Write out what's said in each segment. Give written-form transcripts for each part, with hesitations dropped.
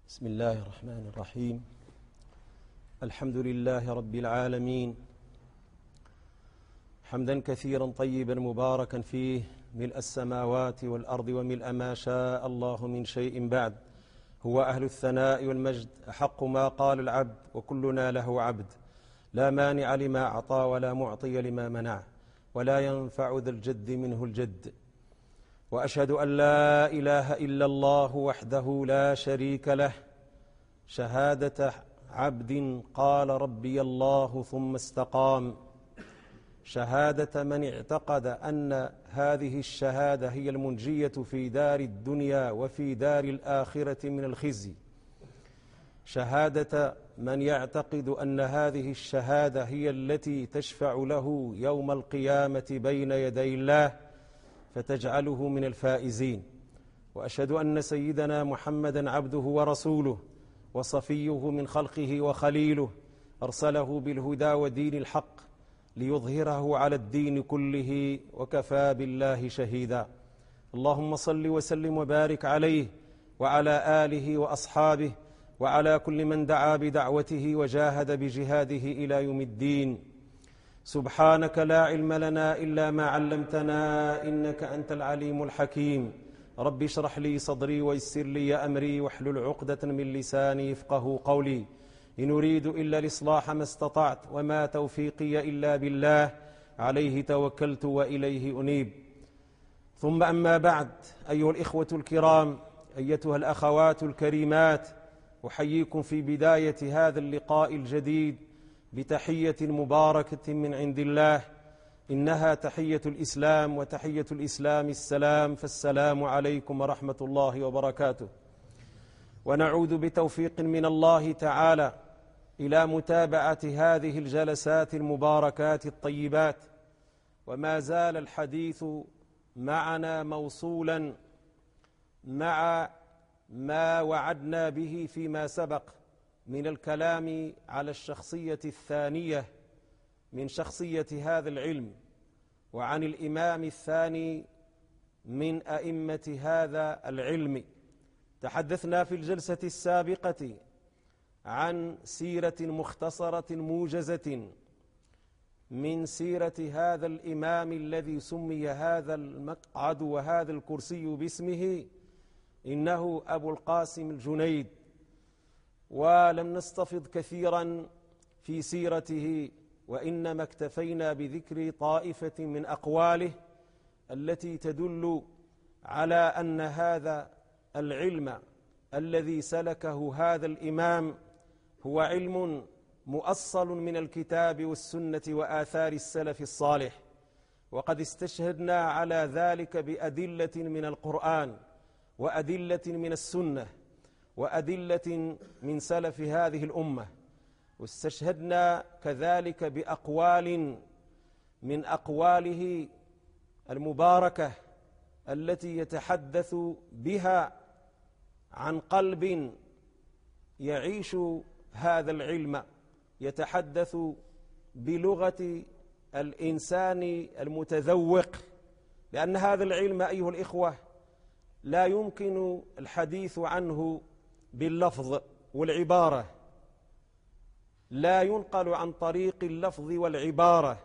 بسم الله الرحمن الرحيم. الحمد لله رب العالمين، حمدا كثيرا طيبا مباركا فيه، ملء السماوات والأرض وملء ما شاء الله من شيء بعد. هو أهل الثناء والمجد، أحق ما قال العبد وكلنا له عبد. لا مانع لما أعطى ولا معطي لما منع، ولا ينفع ذا الجد منه الجد. وأشهد أن لا إله إلا الله وحده لا شريك له، شهادة عبد قال ربي الله ثم استقام، شهادة من اعتقد أن هذه الشهادة هي المنجية في دار الدنيا وفي دار الآخرة من الخزي، شهادة من يعتقد أن هذه الشهادة هي التي تشفع له يوم القيامة بين يدي الله فتجعله من الفائزين. وأشهد أن سيدنا محمدًا عبده ورسوله وصفيه من خلقه وخليله، أرسله بالهدى ودين الحق ليظهره على الدين كله، وكفى بالله شهيدا. اللهم صل وسلم وبارك عليه وعلى آله وأصحابه وعلى كل من دعا بدعوته وجاهد بجهاده إلى يوم الدين. سبحانك لا علم لنا إلا ما علمتنا، إنك أنت العليم الحكيم. رب اشرح لي صدري ويسر لي أمري واحلل عقدة من لساني يفقه قولي. إن أريد إلا الإصلاح ما استطعت، وما توفيقي إلا بالله، عليه توكلت وإليه أنيب. ثم أما بعد، أيها الإخوة الكرام، أيتها الأخوات الكريمات، أحييكم في بداية هذا اللقاء الجديد بتحية مباركة من عند الله، إنها تحية الإسلام، وتحية الإسلام السلام، فالسلام عليكم ورحمة الله وبركاته. ونعود بتوفيق من الله تعالى إلى متابعة هذه الجلسات المباركات الطيبات، وما زال الحديث معنا موصولا مع ما وعدنا به فيما سبق من الكلام على الشخصية الثانية من شخصية هذا العلم، وعن الإمام الثاني من أئمة هذا العلم. تحدثنا في الجلسة السابقة عن سيرة مختصرة موجزة من سيرة هذا الإمام الذي سمي هذا المقعد وهذا الكرسي باسمه، إنه أبو القاسم الجنيد. ولم نستفض كثيرا في سيرته، وإنما اكتفينا بذكر طائفة من أقواله التي تدل على أن هذا العلم الذي سلكه هذا الإمام هو علم مؤصل من الكتاب والسنة وآثار السلف الصالح. وقد استشهدنا على ذلك بأدلة من القرآن، وأدلة من السنة، وأدلة من سلف هذه الأمة. واستشهدنا كذلك بأقوال من أقواله المباركة التي يتحدث بها عن قلب يعيش هذا العلم، يتحدث بلغة الإنسان المتذوق، لأن هذا العلم أيها الإخوة لا يمكن الحديث عنه باللفظ والعبارة، لا ينقل عن طريق اللفظ والعبارة،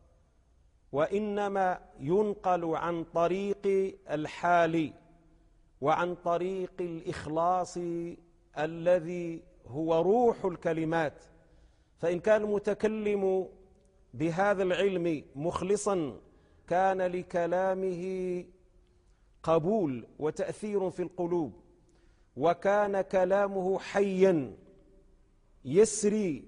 وإنما ينقل عن طريق الحال وعن طريق الإخلاص الذي هو روح الكلمات. فإن كان المتكلم بهذا العلم مخلصا كان لكلامه قبول وتأثير في القلوب، وكان كلامه حيا يسري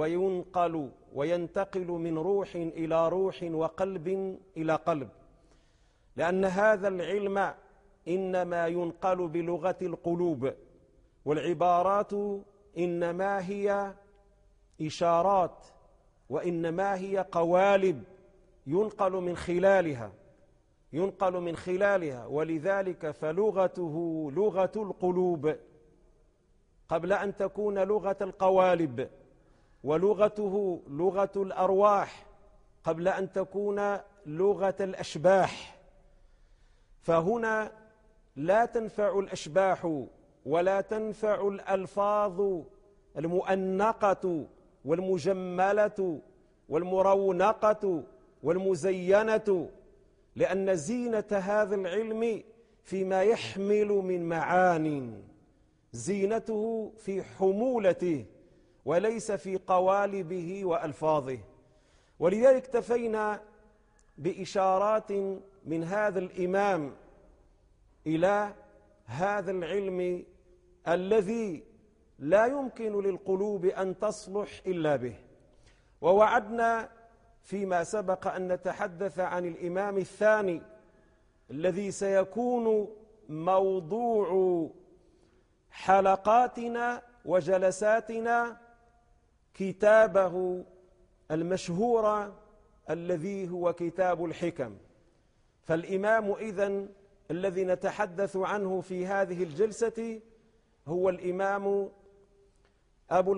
وينتقل من روح إلى روح وقلب إلى قلب، لأن هذا العلم إنما ينقل بلغة القلوب، والعبارات إنما هي إشارات، وإنما هي قوالب ينقل من خلالها. ولذلك فلغته لغة القلوب قبل أن تكون لغة القوالب، ولغته لغة الأرواح قبل أن تكون لغة الأشباح. فهنا لا تنفع الأشباح ولا تنفع الألفاظ المؤنقة والمجملة والمرونقة والمزينة، لأن زينة هذا العلم فيما يحمل من معان، زينته في حمولته وليس في قوالبه وألفاظه. ولذلك اكتفينا بإشارات من هذا الإمام إلى هذا العلم الذي لا يمكن للقلوب أن تصلح إلا به. ووعدنا فيما سبق أن نتحدث عن الإمام الثاني الذي سيكون موضوع حلقاتنا وجلساتنا، كتابه المشهور الذي هو كتاب الحكم. فالإمام إذن الذي نتحدث عنه في هذه الجلسة هو الإمام أبو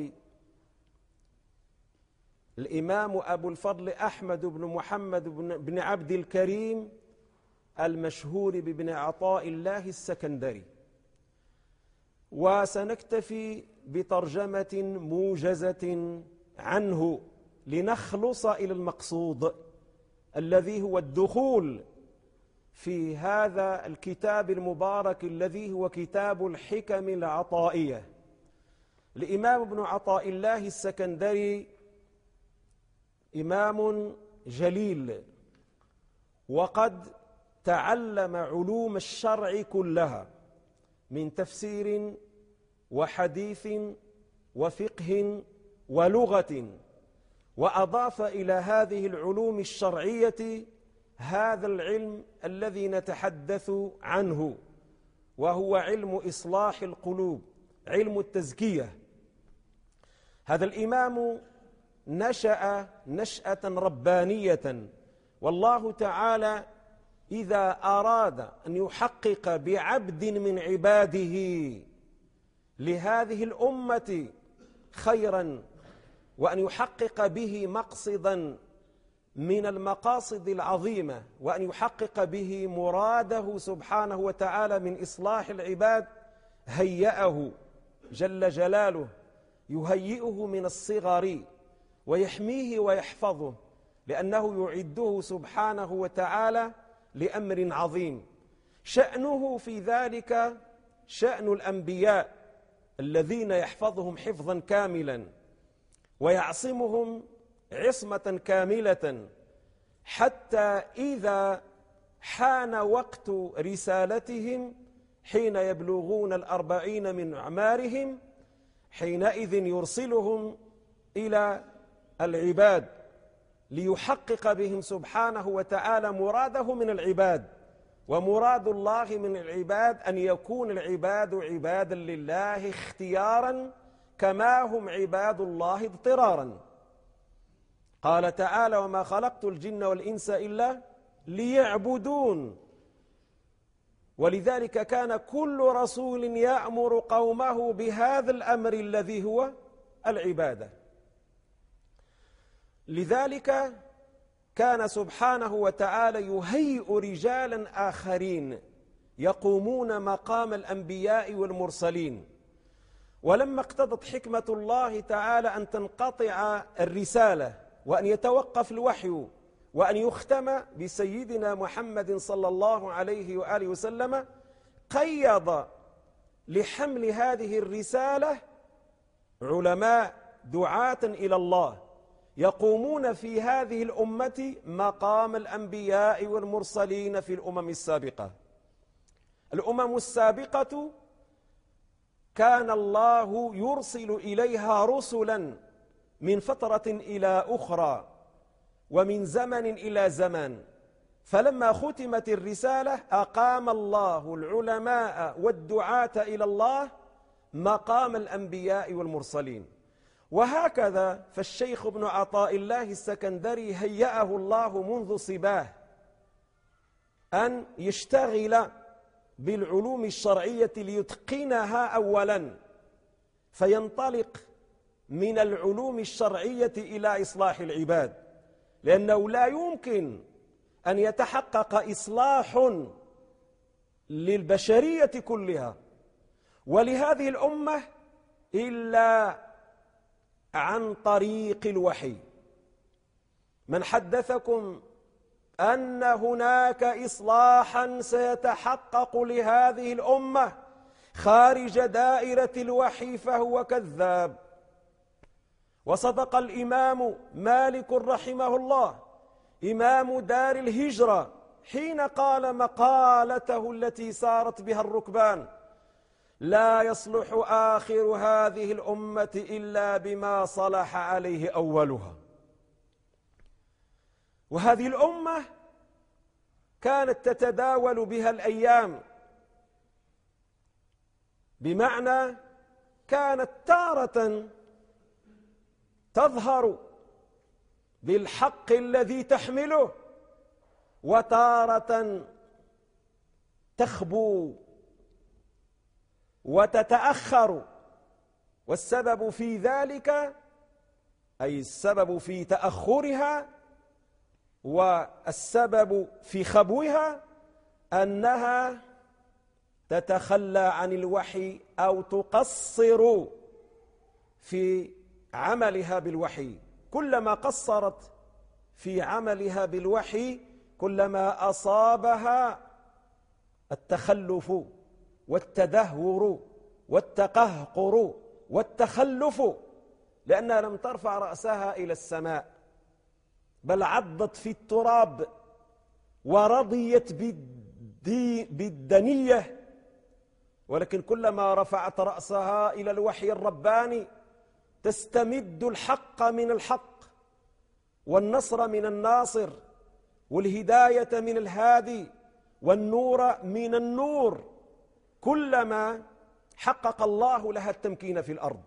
الفضل أحمد بن محمد بن عبد الكريم المشهور بابن عطاء الله السكندري. وسنكتفي بترجمة موجزة عنه لنخلص إلى المقصود الذي هو الدخول في هذا الكتاب المبارك الذي هو كتاب الحكم العطائية. الإمام ابن عطاء الله السكندري إمام جليل، وقد تعلم علوم الشرع كلها من تفسير وحديث وفقه ولغة، وأضاف إلى هذه العلوم الشرعية هذا العلم الذي نتحدث عنه، وهو علم إصلاح القلوب، علم التزكية. هذا الإمام نشأ نشأة ربانية، والله تعالى إذا أراد أن يحقق بعبد من عباده لهذه الأمة خيرا، وأن يحقق به مقصدا من المقاصد العظيمة، وأن يحقق به مراده سبحانه وتعالى من إصلاح العباد، هيأه جل جلاله، يهيئه من الصغر ويحميه ويحفظه، لأنه يعده سبحانه وتعالى لأمر عظيم. شأنه في ذلك شأن الأنبياء الذين يحفظهم حفظا كاملا ويعصمهم عصمة كاملة، حتى إذا حان وقت رسالتهم حين يبلغون 40 من أعمارهم، حينئذ يرسلهم إلى العباد ليحقق بهم سبحانه وتعالى مراده من العباد. ومراد الله من العباد أن يكون العباد عبادا لله اختيارا، كما هم عباد الله اضطرارا. قال تعالى: وما خلقت الجن والإنس إلا ليعبدون. ولذلك كان كل رسول يأمر قومه بهذا الأمر الذي هو العبادة. لذلك كان سبحانه وتعالى يهيئ رجالا آخرين يقومون مقام الأنبياء والمرسلين. ولما اقتضت حكمة الله تعالى أن تنقطع الرسالة وأن يتوقف الوحي وأن يختم بسيدنا محمد صلى الله عليه وآله وسلم، قيض لحمل هذه الرسالة علماء دعاة إلى الله يقومون في هذه الأمة مقام الأنبياء والمرسلين في الأمم السابقة. الأمم السابقة كان الله يرسل إليها رسلا من فترة إلى أخرى ومن زمن إلى زمان، فلما ختمت الرسالة أقام الله العلماء والدعاة إلى الله مقام الأنبياء والمرسلين. وهكذا فالشيخ ابن عطاء الله السكندري هيأه الله منذ صباه أن يشتغل بالعلوم الشرعية ليتقنها أولا، فينطلق من العلوم الشرعية إلى إصلاح العباد، لأنه لا يمكن أن يتحقق إصلاح للبشرية كلها ولهذه الأمة إلا عن طريق الوحي. من حدثكم أن هناك إصلاحا سيتحقق لهذه الأمة خارج دائرة الوحي فهو كذاب. وصدق الإمام مالك رحمه الله إمام دار الهجرة حين قال مقالته التي سارت بها الركبان: لا يصلح آخر هذه الأمة إلا بما صلح عليه أولها. وهذه الأمة كانت تتداول بها الأيام، بمعنى كانت تارة تظهر بالحق الذي تحمله، وتارة تخبو وتتأخر. والسبب في ذلك، أي السبب في تأخرها والسبب في خبوها، أنها تتخلى عن الوحي أو تقصر في عملها بالوحي. كلما قصرت في عملها بالوحي كلما أصابها التخلف والتدهور والتقهقر والتخلف، لأنها لم ترفع رأسها إلى السماء، بل عضت في التراب ورضيت بالدنية. ولكن كلما رفعت رأسها إلى الوحي الرباني تستمد الحق من الحق، والنصر من الناصر، والهداية من الهادي، والنور من النور، كلما حقق الله لها التمكين في الأرض.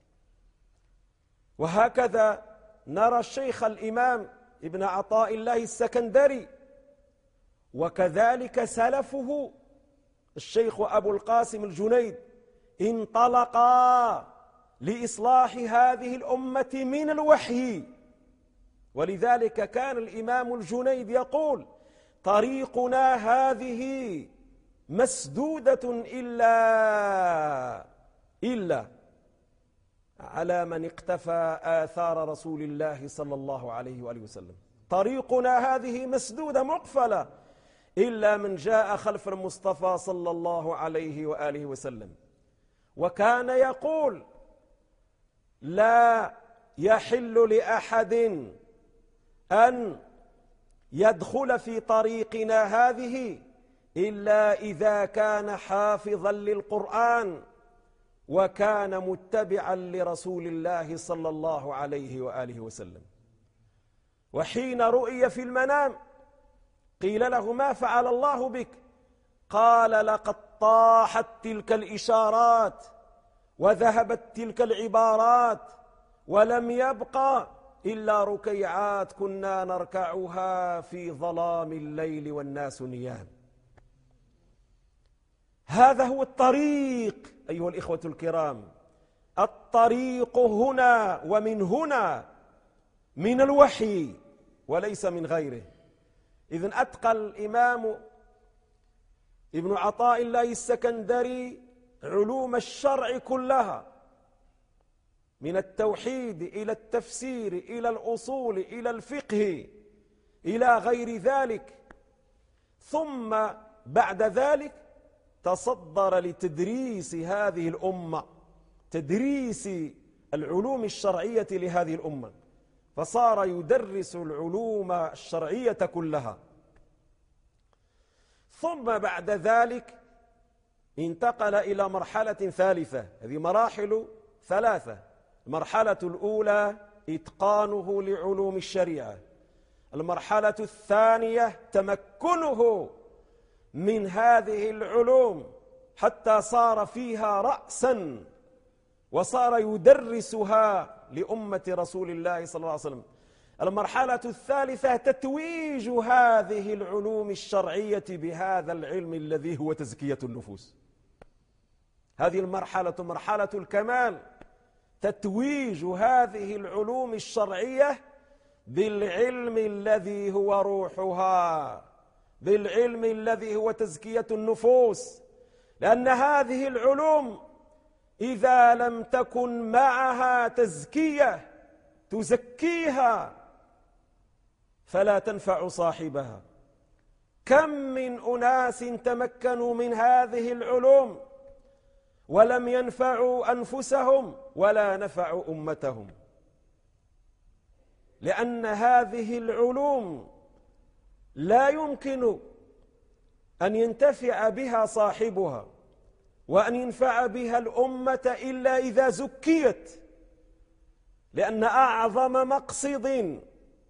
وهكذا نرى الشيخ الإمام ابن عطاء الله السكندري، وكذلك سلفه الشيخ أبو القاسم الجنيد، انطلقا لإصلاح هذه الأمة من الوحي. ولذلك كان الإمام الجنيد يقول: طريقنا هذه مسدودة إلا على من اقتفى آثار رسول الله صلى الله عليه وآله وسلم. طريقنا هذه مسدودة مقفلة إلا من جاء خلف المصطفى صلى الله عليه وآله وسلم. وكان يقول: لا يحل لأحد أن يدخل في طريقنا هذه إلا إذا كان حافظا للقرآن وكان متبعا لرسول الله صلى الله عليه وآله وسلم. وحين رؤي في المنام قيل له: ما فعل الله بك؟ قال: لقد طاحت تلك الإشارات وذهبت تلك العبارات ولم يبقى إلا ركيعات كنا نركعها في ظلام الليل والناس نيام. هذا هو الطريق أيها الإخوة الكرام. الطريق هنا ومن هنا من الوحي وليس من غيره. إذن أتقى الإمام ابن عطاء الله السكندري علوم الشرع كلها، من التوحيد إلى التفسير إلى الأصول إلى الفقه إلى غير ذلك. ثم بعد ذلك تصدر لتدريس هذه الأمة، تدريس العلوم الشرعية لهذه الأمة، فصار يدرس العلوم الشرعية كلها. ثم بعد ذلك انتقل إلى مرحلة ثالثة. هذه مراحل ثلاثة. المرحلة الأولى إتقانه لعلوم الشريعة، المرحلة الثانية تمكنه من هذه العلوم حتى صار فيها رأسا وصار يدرسها لأمة رسول الله صلى الله عليه وسلم. المرحلة الثالثة تتويج هذه العلوم الشرعية بهذا العلم الذي هو تزكية النفوس. هذه المرحلة مرحلة الكمال، تتويج هذه العلوم الشرعية بالعلم الذي هو روحها، بالعلم الذي هو تزكية النفوس، لأن هذه العلوم إذا لم تكن معها تزكية تزكيها فلا تنفع صاحبها. كم من أناس تمكنوا من هذه العلوم ولم ينفعوا أنفسهم ولا نفعوا أمتهم، لأن هذه العلوم لا يمكن أن ينتفع بها صاحبها وأن ينفع بها الأمة إلا إذا زكيت، لأن أعظم مقصد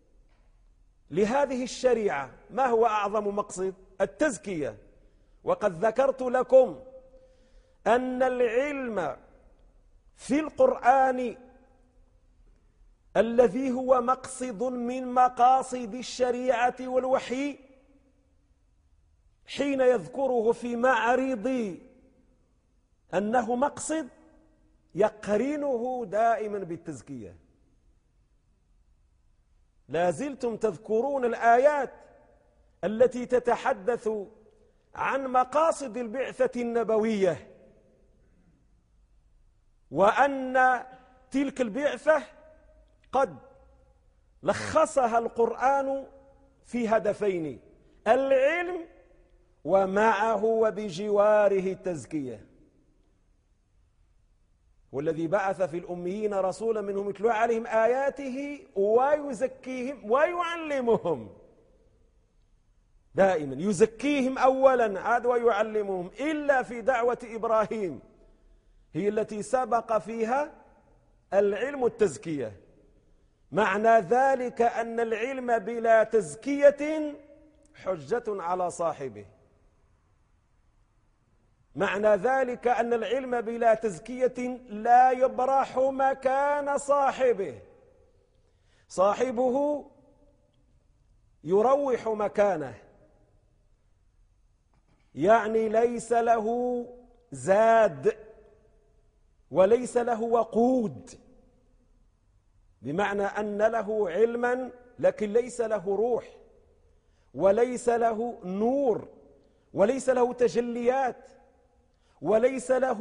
لهذه الشريعة ما هو أعظم مقصد؟ التزكية. وقد ذكرت لكم أن العلم في القرآن الذي هو مقصد من مقاصد الشريعة والوحي حين يذكره في معرض أنه مقصد يقرنه دائما بالتزكية. لا زلتم تذكرون الآيات التي تتحدث عن مقاصد البعثة النبوية، وأن تلك البعثة قد لخصها القرآن في هدفين: العلم ومعه وبجواره التزكية. والذي بعث في الأميين رسولا منهم يتلو عليهم آياته ويزكيهم ويعلمهم. دائما يزكيهم أولا عاد ويعلمهم، إلا في دعوة إبراهيم هي التي سبق فيها العلم التزكية. معنى ذلك أن العلم بلا تزكية حجة على صاحبه. معنى ذلك أن العلم بلا تزكية لا يبرح مكان صاحبه، صاحبه يروح مكانه، يعني ليس له زاد وليس له وقود، بمعنى أن له علما لكن ليس له روح وليس له نور وليس له تجليات وليس له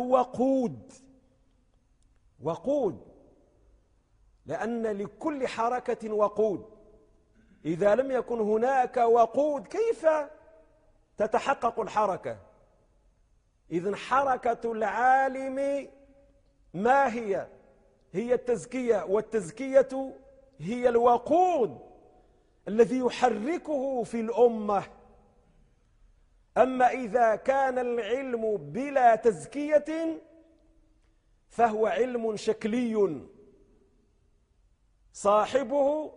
وقود، لأن لكل حركة وقود. إذا لم يكن هناك وقود كيف تتحقق الحركة؟ إذن حركة العالم ما هي؟ هي التزكية، والتزكية هي الوقود الذي يحركه في الأمة. أما إذا كان العلم بلا تزكية فهو علم شكلي، صاحبه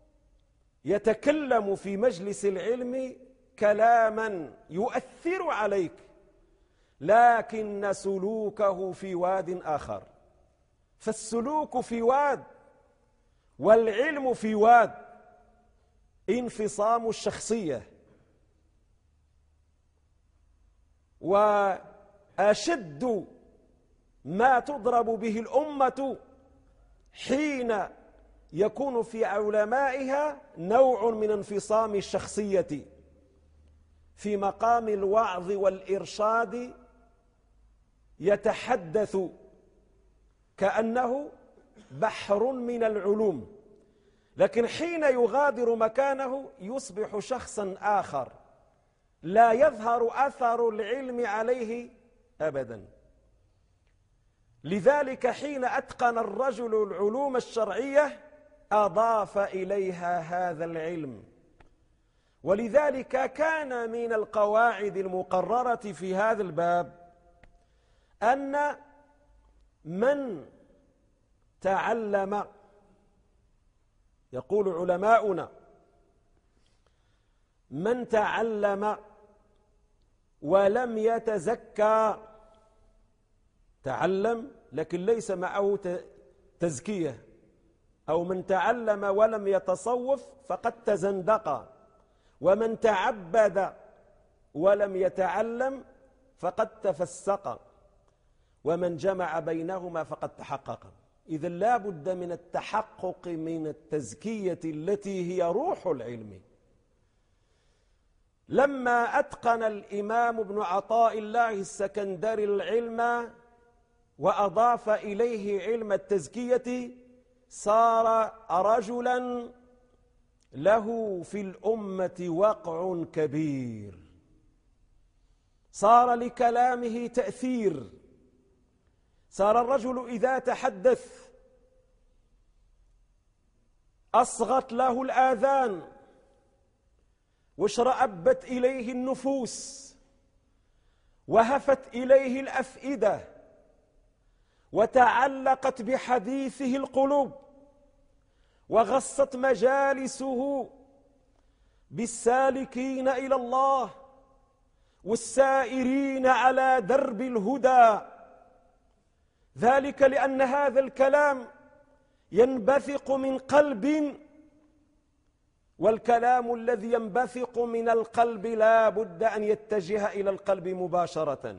يتكلم في مجلس العلم كلاما يؤثر عليك، لكن سلوكه في واد آخر. فالسلوك في واد والعلم في واد، انفصام الشخصية. وأشد ما تضرب به الأمة حين يكون في علمائها نوع من انفصام الشخصية في مقام الوعظ والإرشاد، يتحدث كأنه بحر من العلوم، لكن حين يغادر مكانه يصبح شخصا آخر لا يظهر أثر العلم عليه أبدا. لذلك حين أتقن الرجل العلوم الشرعية أضاف إليها هذا العلم. ولذلك كان من القواعد المقررة في هذا الباب أن من تعلم، يقول علماؤنا، من تعلم ولم يتزكى، تعلم لكن ليس معه تزكية، أو من تعلم ولم يتصوف فقد تزندق، ومن تعبد ولم يتعلم فقد تفسق، ومن جمع بينهما فقد تحقق. إذا لا بد من التحقق من التزكية التي هي روح العلم. لما أتقن الإمام ابن عطاء الله السكندري العلم وأضاف إليه علم التزكية صار رجلا له في الأمة وقع كبير، صار لكلامه تأثير، صار الرجل إذا تحدث أصغت له الآذان واشرأبت إليه النفوس وهفت إليه الأفئدة وتعلقت بحديثه القلوب، وغصت مجالسه بالسالكين إلى الله والسائرين على درب الهدى. ذلك لأن هذا الكلام ينبثق من قلب، والكلام الذي ينبثق من القلب لا بد أن يتجه إلى القلب مباشرة.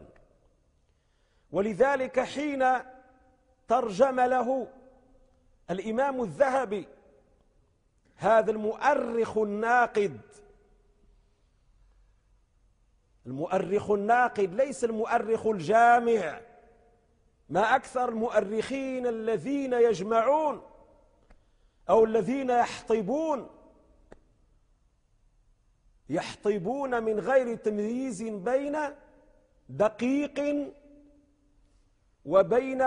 ولذلك حين ترجم له الإمام الذهبي هذا المؤرخ الناقد، المؤرخ الناقد ليس المؤرخ الجامع، ما أكثر المؤرخين الذين يجمعون أو الذين يحطبون من غير تمييز بين دقيق وبين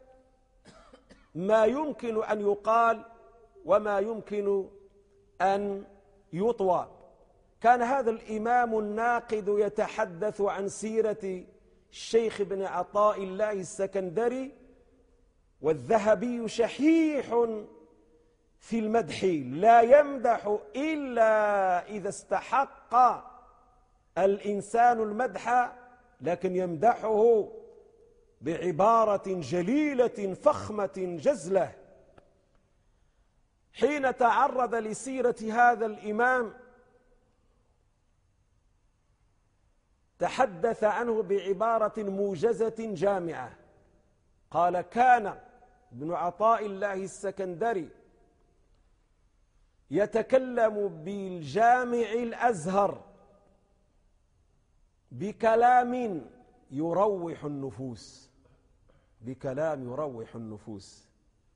ما يمكن أن يقال وما يمكن أن يطوى. كان هذا الإمام الناقد يتحدث عن سيرة الشيخ ابن عطاء الله السكندري، والذهبي شحيح في المدح، لا يمدح إلا إذا استحق الإنسان المدح، لكن يمدحه بعبارة جليلة فخمة جزلة. حين تعرض لسيرة هذا الإمام تحدث عنه بعبارة موجزة جامعة، قال: كان ابن عطاء الله السكندري يتكلم بالجامع الأزهر بكلام يروح النفوس، بكلام يروح النفوس.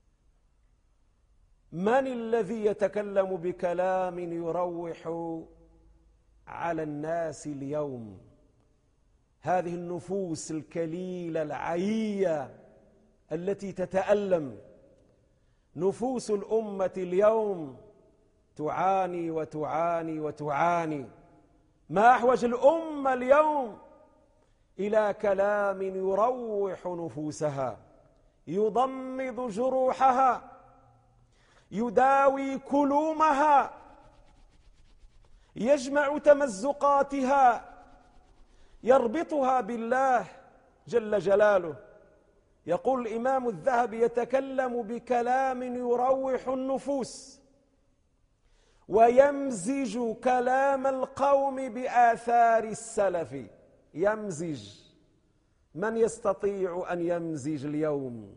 من الذي يتكلم بكلام يروح على الناس اليوم؟ هذه النفوس الكليلة العيية التي تتألم. نفوس الأمة اليوم تعاني وتعاني وتعاني. ما أحوج الأمة اليوم إلى كلام يروح نفوسها، يضمد جروحها، يداوي كلومها، يجمع تمزقاتها، يربطها بالله جل جلاله. يقول الإمام الذهبي: يتكلم بكلام يروح النفوس ويمزج كلام القوم بآثار السلف. يمزج، من يستطيع أن يمزج اليوم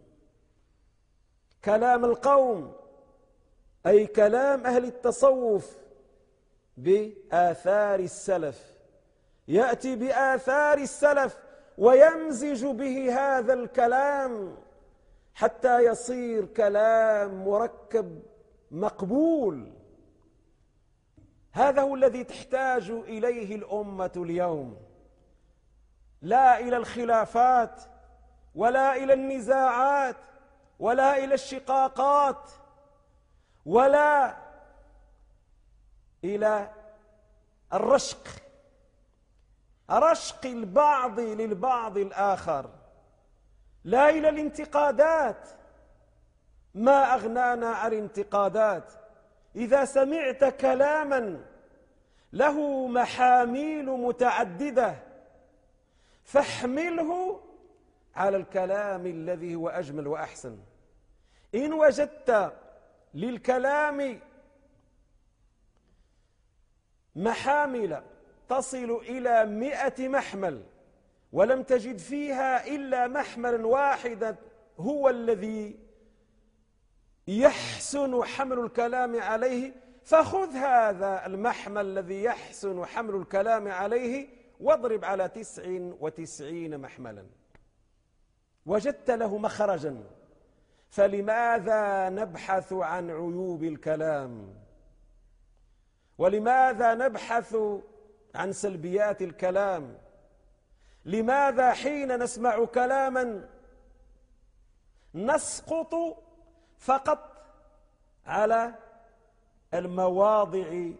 كلام القوم أي كلام أهل التصوف بآثار السلف؟ يأتي بآثار السلف ويمزج به هذا الكلام حتى يصير كلام مركب مقبول. هذا هو الذي تحتاج إليه الأمة اليوم، لا إلى الخلافات ولا إلى النزاعات ولا إلى الشقاقات ولا إلى الرشق، رشق البعض للبعض الآخر، لا إلى الانتقادات. ما أغنانا عن الانتقادات؟ إذا سمعت كلاما له محاميل متعددة فاحمله على الكلام الذي هو أجمل وأحسن. إن وجدت للكلام محامل تصل إلى 100 محمل ولم تجد فيها إلا محملا واحدا هو الذي يحسن حمل الكلام عليه، فخذ هذا المحمل الذي يحسن حمل الكلام عليه واضرب على 99 محملا، وجدت له مخرجا. فلماذا نبحث عن عيوب الكلام؟ ولماذا نبحث عن سلبيات الكلام؟ لماذا حين نسمع كلاما نسقط فقط على المواضع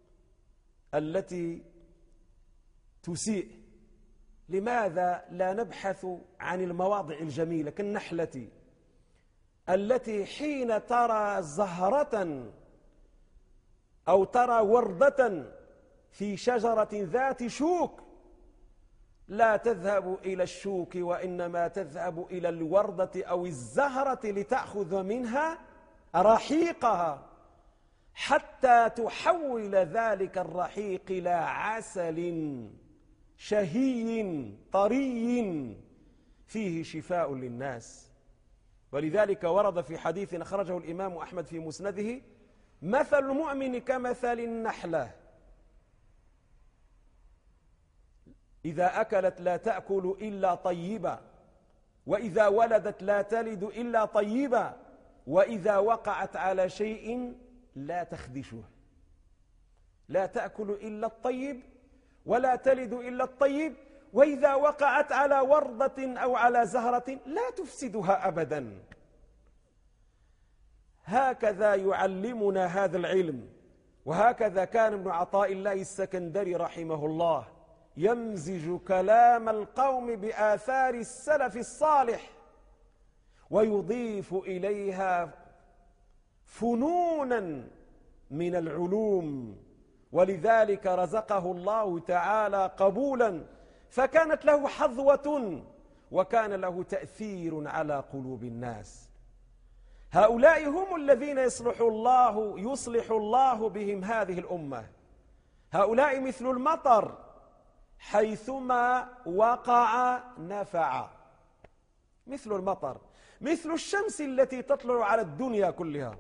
التي تسيء؟ لماذا لا نبحث عن المواضع الجميلة كالنحلة التي حين ترى زهرة أو ترى وردة في شجرة ذات شوك لا تذهب إلى الشوك، وإنما تذهب إلى الوردة أو الزهرة لتأخذ منها رحيقها حتى تحول ذلك الرحيق إلى عسل شهي طري فيه شفاء للناس. ولذلك ورد في حديث أخرجه الإمام أحمد في مسنده: مثل المؤمن كمثل النحلة إذا أكلت لا تأكل إلا طيبا، وإذا ولدت لا تلد إلا طيبا، وإذا وقعت على شيء لا تخدشه. لا تأكل إلا الطيب ولا تلد إلا الطيب، وإذا وقعت على وردة أو على زهرة لا تفسدها أبدا. هكذا يعلمنا هذا العلم، وهكذا كان ابن عطاء الله السكندري رحمه الله يمزج كلام القوم بآثار السلف الصالح ويضيف إليها فنونا من العلوم، ولذلك رزقه الله تعالى قبولا، فكانت له حظوة وكان له تأثير على قلوب الناس. هؤلاء هم الذين يصلح الله بهم هذه الأمة. هؤلاء مثل المطر حيثما وقع نفع، مثل المطر، مثل الشمس التي تطلع على الدنيا كلها.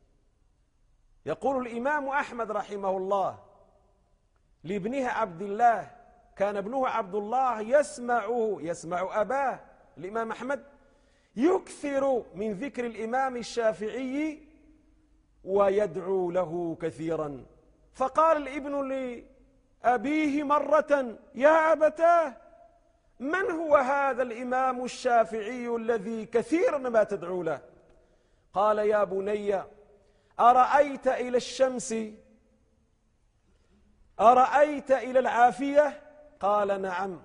يقول الإمام أحمد رحمه الله لابنه عبد الله، كان ابنه عبد الله يسمع أباه الإمام أحمد يكثر من ذكر الإمام الشافعي ويدعو له كثيرا، فقال الابن لأبيه مرة: يا أبتاه، من هو هذا الإمام الشافعي الذي كثيرا ما تدعو له؟ قال: يا بني، أرأيت إلى الشمس؟ أرأيت إلى العافية؟ قال: نعم.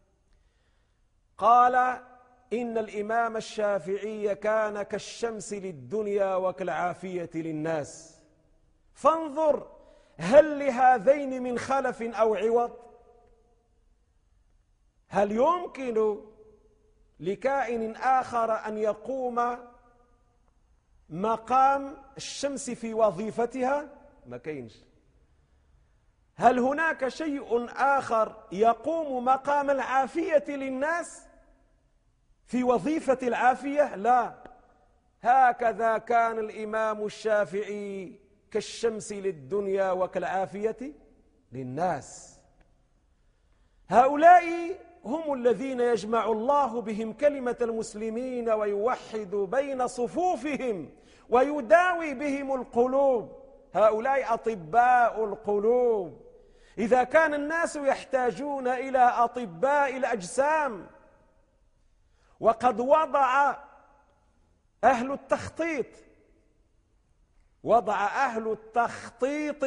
قال: إن الإمام الشافعي كان كالشمس للدنيا وكالعافية للناس، فانظر هل لهذين من خلف أو عوض؟ هل يمكن لكائن آخر أن يقوم مقام الشمس في وظيفتها؟ ما كاينش. هل هناك شيء آخر يقوم مقام العافية للناس في وظيفة العافية؟ لا. هكذا كان الإمام الشافعي كالشمس للدنيا وكالعافية للناس. هؤلاء هم الذين يجمع الله بهم كلمة المسلمين ويوحد بين صفوفهم ويداوي بهم القلوب. هؤلاء أطباء القلوب. إذا كان الناس يحتاجون إلى أطباء الأجسام، وقد وضع أهل التخطيط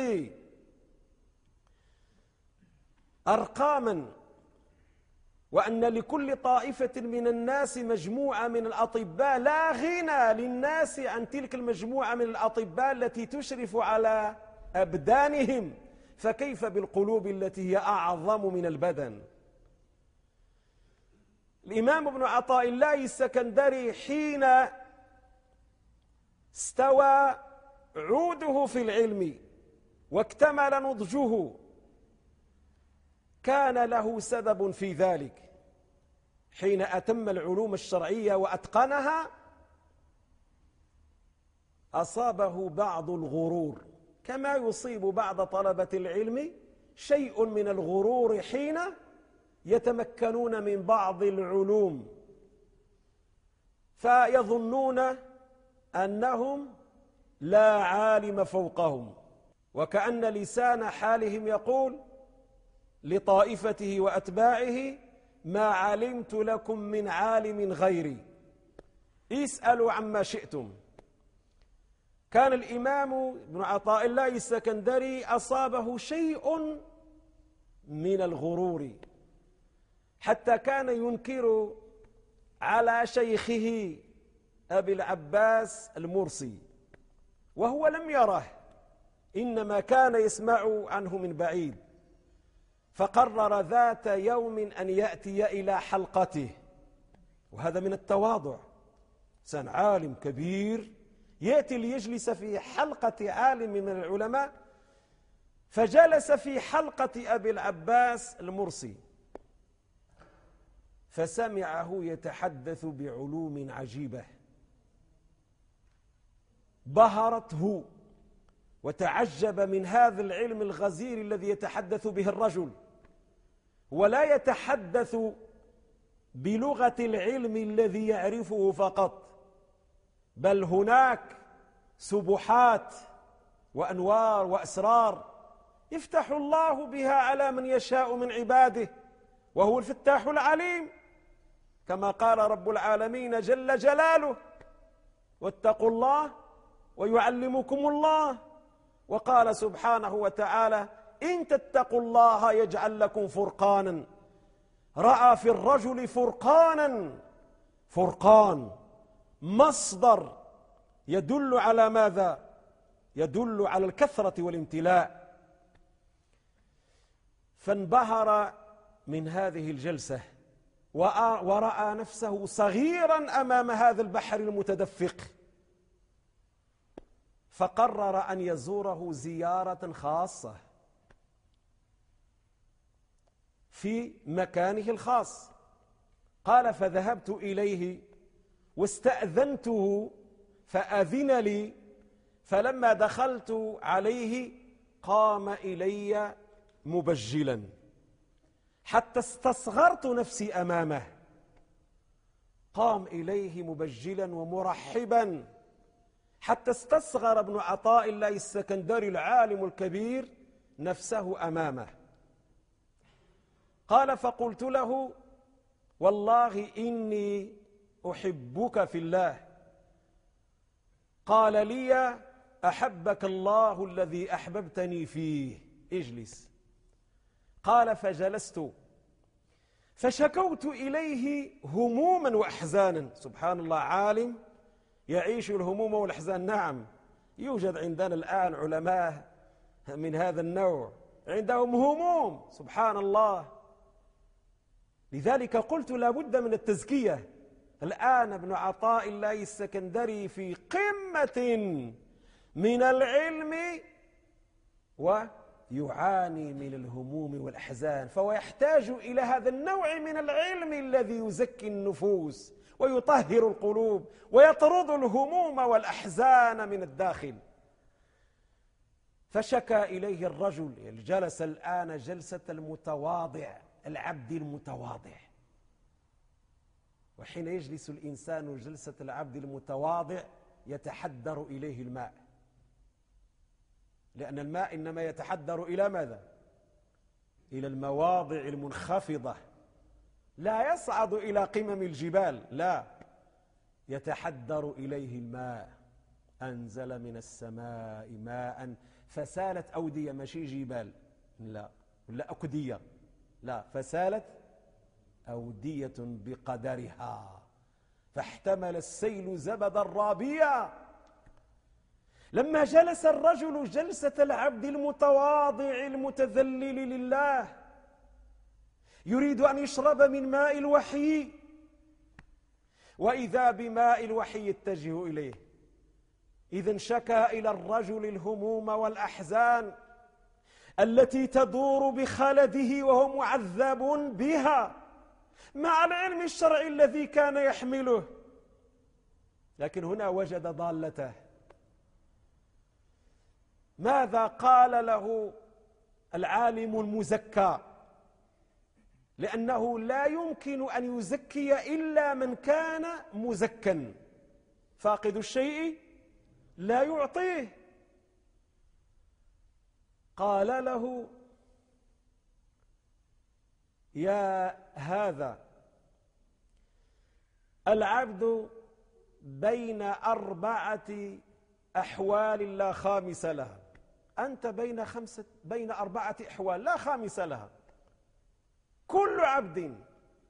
أرقاما، وأن لكل طائفة من الناس مجموعة من الأطباء، لا غنى للناس عن تلك المجموعة من الأطباء التي تشرف على أبدانهم، فكيف بالقلوب التي هي أعظم من البدن؟ الإمام ابن عطاء الله السكندري حين استوى عوده في العلم واكتمل نضجه كان له سبب في ذلك. حين أتم العلوم الشرعية وأتقنها أصابه بعض الغرور، كما يصيب بعض طلبة العلم شيء من الغرور حين يتمكنون من بعض العلوم، فيظنون أنهم لا عالم فوقهم، وكأن لسان حالهم يقول لطائفته وأتباعه: ما علمت لكم من عالم غيري، اسألوا عما شئتم. كان الإمام ابن عطاء الله السكندري أصابه شيء من الغرور، حتى كان ينكر على شيخه أبي العباس المرسي وهو لم يره، إنما كان يسمع عنه من بعيد. فقرر ذات يوم أن يأتي إلى حلقته، وهذا من التواضع، إنسان عالم كبير يأتي ليجلس في حلقة عالم من العلماء. فجلس في حلقة أبي العباس المرسي فسمعه يتحدث بعلوم عجيبة بهرته، وتعجب من هذا العلم الغزير الذي يتحدث به الرجل، ولا يتحدث بلغة العلم الذي يعرفه فقط، بل هناك سبحات وأنوار وأسرار يفتح الله بها على من يشاء من عباده، وهو الفتاح العليم، كما قال رب العالمين جل جلاله: واتقوا الله ويعلمكم الله. وقال سبحانه وتعالى: إن تتقوا الله يجعل لكم فرقانا. رأى في الرجل فرقانا، فرقان مصدر يدل على ماذا؟ يدل على الكثرة والامتلاء. فانبهر من هذه الجلسة ورأى نفسه صغيرا أمام هذا البحر المتدفق، فقرر أن يزوره زيارة خاصة في مكانه الخاص. قال: فذهبت إليه واستأذنته فأذن لي، فلما دخلت عليه قام إلي مبجلا حتى استصغرت نفسي أمامه. قام إليه مبجلا ومرحبا حتى استصغر ابن عطاء الله السكندري العالم الكبير نفسه أمامه. قال: فقلت له: والله إني أحبك في الله. قال لي: أحبك الله الذي أحببتني فيه، اجلس. قال: فجلست فشكوت إليه هموما وأحزانا. سبحان الله، عالم يعيش الهموم والأحزان. نعم، يوجد عندنا الآن علماء من هذا النوع عندهم هموم، سبحان الله. لذلك قلت لا بد من التزكية. الآن ابن عطاء الله السكندري في قمة من العلم ويعاني من الهموم والأحزان، فهو يحتاج إلى هذا النوع من العلم الذي يزكي النفوس ويطهر القلوب ويطرد الهموم والأحزان من الداخل. فشكى إليه الرجل، جلس الآن جلسة المتواضع، العبد المتواضع. وحين يجلس الإنسان جلسة العبد المتواضع يتحدر إليه الماء، لأن الماء إنما يتحدر إلى ماذا؟ إلى المواضع المنخفضة، لا يصعد إلى قمم الجبال، لا، يتحدر إليه الماء. أنزل من السماء ماء فسالت أودية، ماشي جبال، لا أكدية، لا، فسالت أودية بقدرها فاحتمل السيل زبدا رابيا. لما جلس الرجل جلسة العبد المتواضع المتذلل لله يريد أن يشرب من ماء الوحي، وإذا بماء الوحي يتجه إليه. إذن شكى إلى الرجل الهموم والأحزان التي تدور بخلده وهو معذب بها مع العلم الشرعي الذي كان يحمله، لكن هنا وجد ضالته. ماذا قال له العالم المزكى؟ لأنه لا يمكن أن يزكي إلا من كان مزكا، فاقد الشيء لا يعطيه. قال له: يا هذا العبد بين 4 أحوال لا خامس لها، أنت بين 4 أحوال لا خامس لها. كل عبد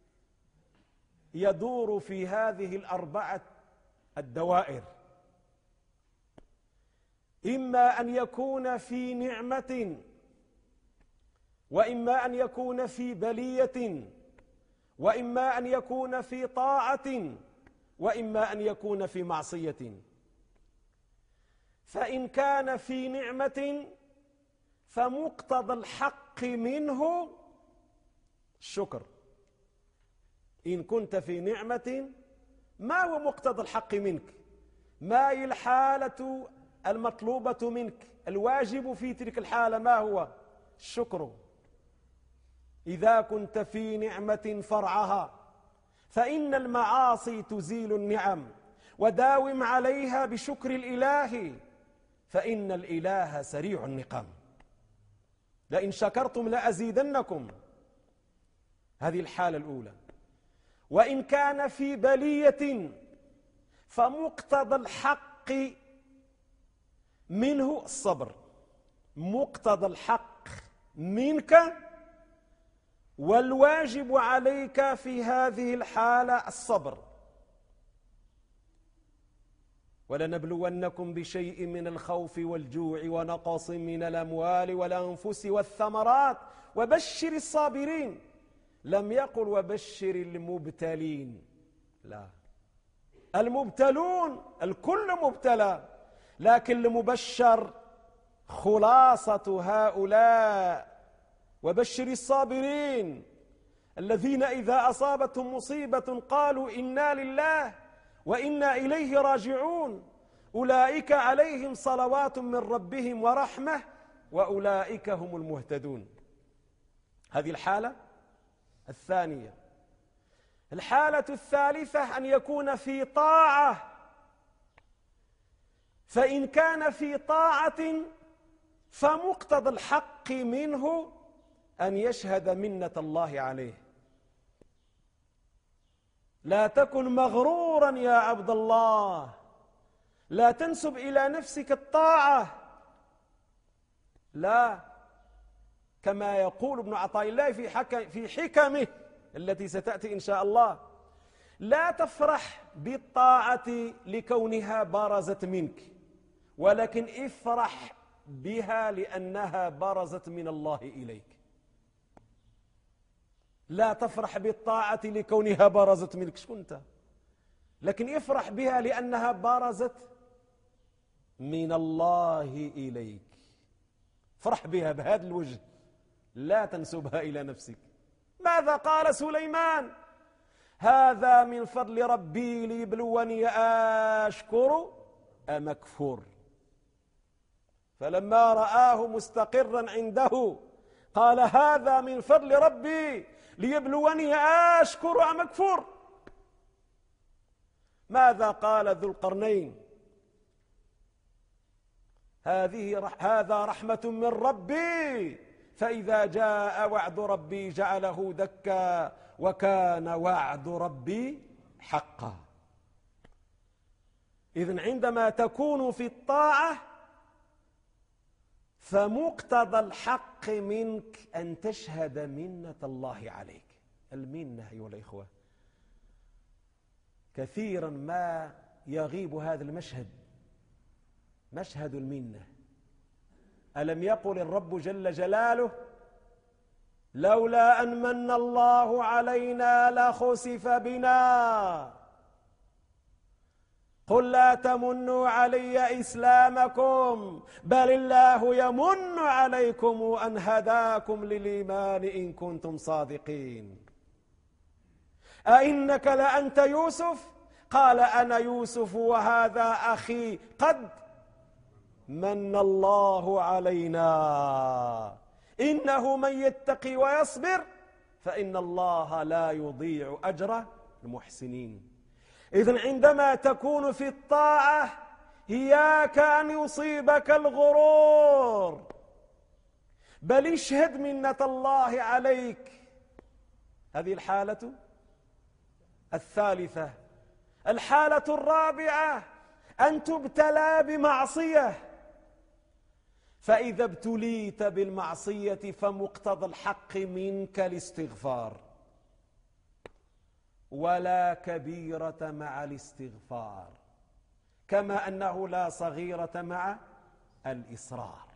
يدور في هذه ال4 الدوائر، إما أن يكون في نعمة، وإما أن يكون في بلية، وإما أن يكون في طاعة، وإما أن يكون في معصية. فإن كان في نعمة فمقتضى الحق منه الشكر. إن كنت في نعمة، ما هو مقتضى الحق منك؟ ما هي الحالة المطلوبة منك؟ الواجب في تلك الحالة ما هو؟ الشكر. إذا كنت في نعمة فرعها، فإن المعاصي تزيل النعم، وداوم عليها بشكر الإله، فإن الإله سريع النقام. لئن شكرتم لأزيدنكم. هذه الحالة الأولى. وإن كان في بلية فمقتضى الحق منه الصبر. مقتضى الحق منك والواجب عليك في هذه الحالة الصبر. ولنبلونكم بشيء من الخوف والجوع ونقص من الأموال والأنفس والثمرات وبشر الصابرين. لم يقل وبشر المبتلين، لا، المبتلون الكل مبتلى، لكن المبشر خلاصة هؤلاء. وبشر الصابرين الذين إذا أصابتهم مصيبة قالوا إنا لله وإنا إليه راجعون، أولئك عليهم صلوات من ربهم ورحمة وأولئك هم المهتدون. هذه الحالة الثانية. الحالة الثالثة أن يكون في طاعة، فإن كان في طاعة فمقتضى الحق منه أن يشهد منة الله عليه. لا تكن مغرورا يا عبد الله، لا تنسب إلى نفسك الطاعة، لا، كما يقول ابن عطاء الله في حكمه التي ستأتي إن شاء الله: لا تفرح بالطاعة لكونها برزت منك، ولكن افرح بها لأنها برزت من الله إليك. لا تفرح بالطاعة لكونها برزت منك، شكون أنت؟ لكن افرح بها لأنها برزت من الله إليك. فرح بها بهذا الوجه، لا تنسبها إلى نفسك. ماذا قال سليمان؟ هذا من فضل ربي ليبلوني أشكر أم أكفر. فلما رآه مستقرا عنده قال هذا من فضل ربي ليبلوني أشكر أم أكفر. ماذا قال ذو القرنين؟ هذا رحمة من ربي فإذا جاء وعد ربي جعله دكا وكان وعد ربي حقا. إذن عندما تكون في الطاعة فمقتضى الحق منك أن تشهد منة الله عليك. المنة أيها الإخوة، كثيرا ما يغيب هذا المشهد، مشهد المنة. ألم يقل الرب جل جلاله: لولا أن من الله علينا لخسف بنا قل لا تمنوا علي إسلامكم بل الله يمن عليكم أن هداكم للإيمان إن كنتم صادقين. أئنك لأنت يوسف؟ قال أنا يوسف وهذا أخي قد من الله علينا، إنه من يتقي ويصبر فإن الله لا يضيع أجر المحسنين. إذن عندما تكون في الطاعة إياك أن يصيبك الغرور، بل اشهد منة الله عليك. هذه الحالة الثالثة. الحالة الرابعة أن تبتلى بمعصية، فإذا ابتليت بالمعصية فمقتضى الحق منك الاستغفار، ولا كبيرة مع الاستغفار، كما أنه لا صغيرة مع الإصرار.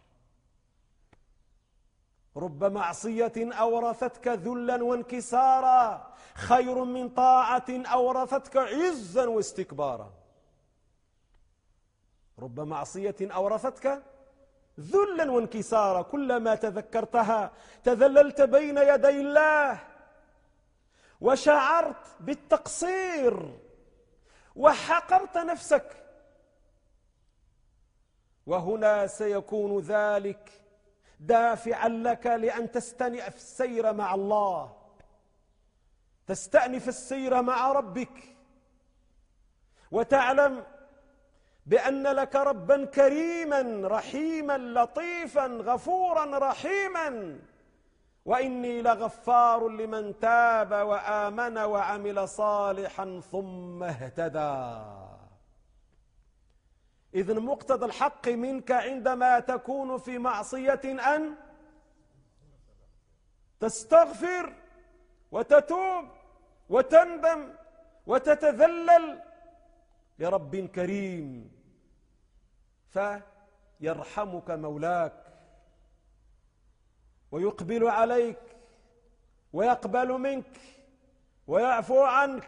رب معصية أورثتك ذلا وانكسارا خير من طاعة أورثتك عزا واستكبارا. رب معصية أورثتك ذلا وانكسارا، كلما تذكرتها تذللت بين يدي الله وشعرت بالتقصير وحقرت نفسك، وهنا سيكون ذلك دافعا لك لأن تستأنف السير مع الله، تستأنف السير مع ربك، وتعلم بأن لك ربا كريما رحيما لطيفا غفورا رحيما، وإني لغفار لمن تاب وآمن وعمل صالحا ثم اهتدى. إذن مقتضى الحق منك عندما تكون في معصية أن تستغفر وتتوب وتندم وتتذلل لرب كريم، فيرحمك مولاك ويقبل عليك ويقبل منك ويعفو عنك.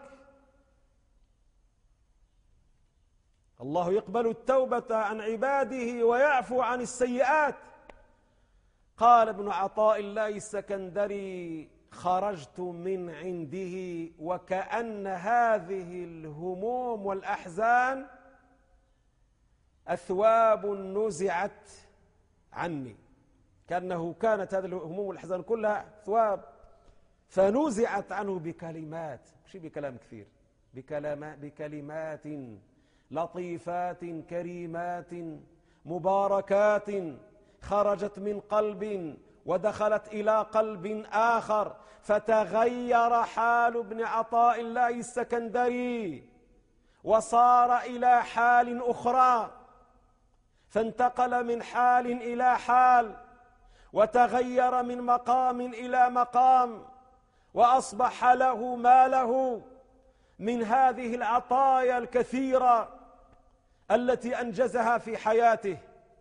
الله يقبل التوبة عن عباده ويعفو عن السيئات. قال ابن عطاء الله السكندري: خرجت من عنده وكأن هذه الهموم والأحزان أثواب نزعت عني، كأنه كانت هذه الهموم والأحزان كلها أثواب فنزعت عنه بكلمات، مش بكلام كثير، بكلمات لطيفات كريمات مباركات خرجت من قلب ودخلت إلى قلب آخر، فتغير حال ابن عطاء الله السكندري وصار إلى حال أخرى، فانتقل من حال إلى حال وتغير من مقام إلى مقام، وأصبح له ما له من هذه العطايا الكثيرة التي أنجزها في حياته.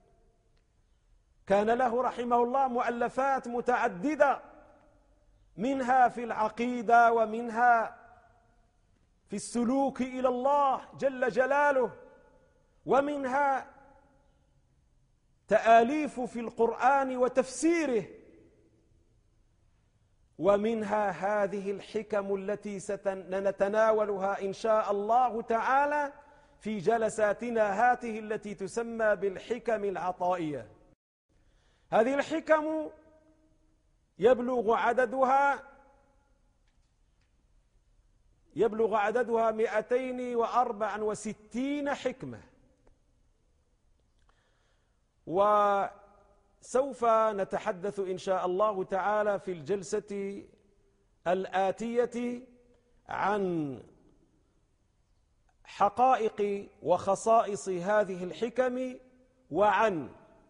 كان له رحمه الله مؤلفات متعددة، منها في العقيدة ومنها في السلوك إلى الله جل جلاله، ومنها تآليف في القرآن وتفسيره، ومنها هذه الحكم التي سنتناولها إن شاء الله تعالى في جلساتنا هذه التي تسمى بالحكم العطائية. هذه الحكم يبلغ عددها 264 حكمة، وسوف نتحدث إن شاء الله تعالى في الجلسة الآتية عن حقائق وخصائص هذه الحكم وعن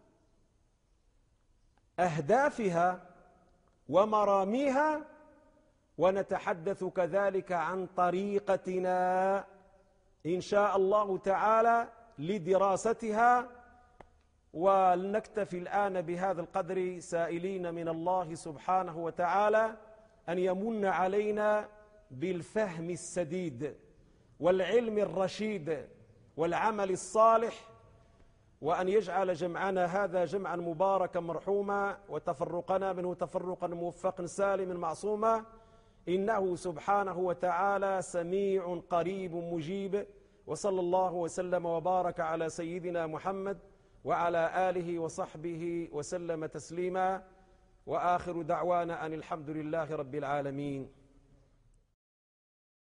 أهدافها ومراميها، ونتحدث كذلك عن طريقتنا إن شاء الله تعالى لدراستها. ولنكتفي الآن بهذا القدر، سائلين من الله سبحانه وتعالى أن يمن علينا بالفهم السديد والعلم الرشيد والعمل الصالح، وأن يجعل جمعنا هذا جمعا مباركا مرحوما، وتفرقنا منه تفرقا موفقا سالما معصوما، إنه سبحانه وتعالى سميع قريب مجيب. وصلى الله وسلم وبارك على سيدنا محمد وعلى آله وصحبه وسلم تسليما، وآخر دعوانا أن الحمد لله رب العالمين.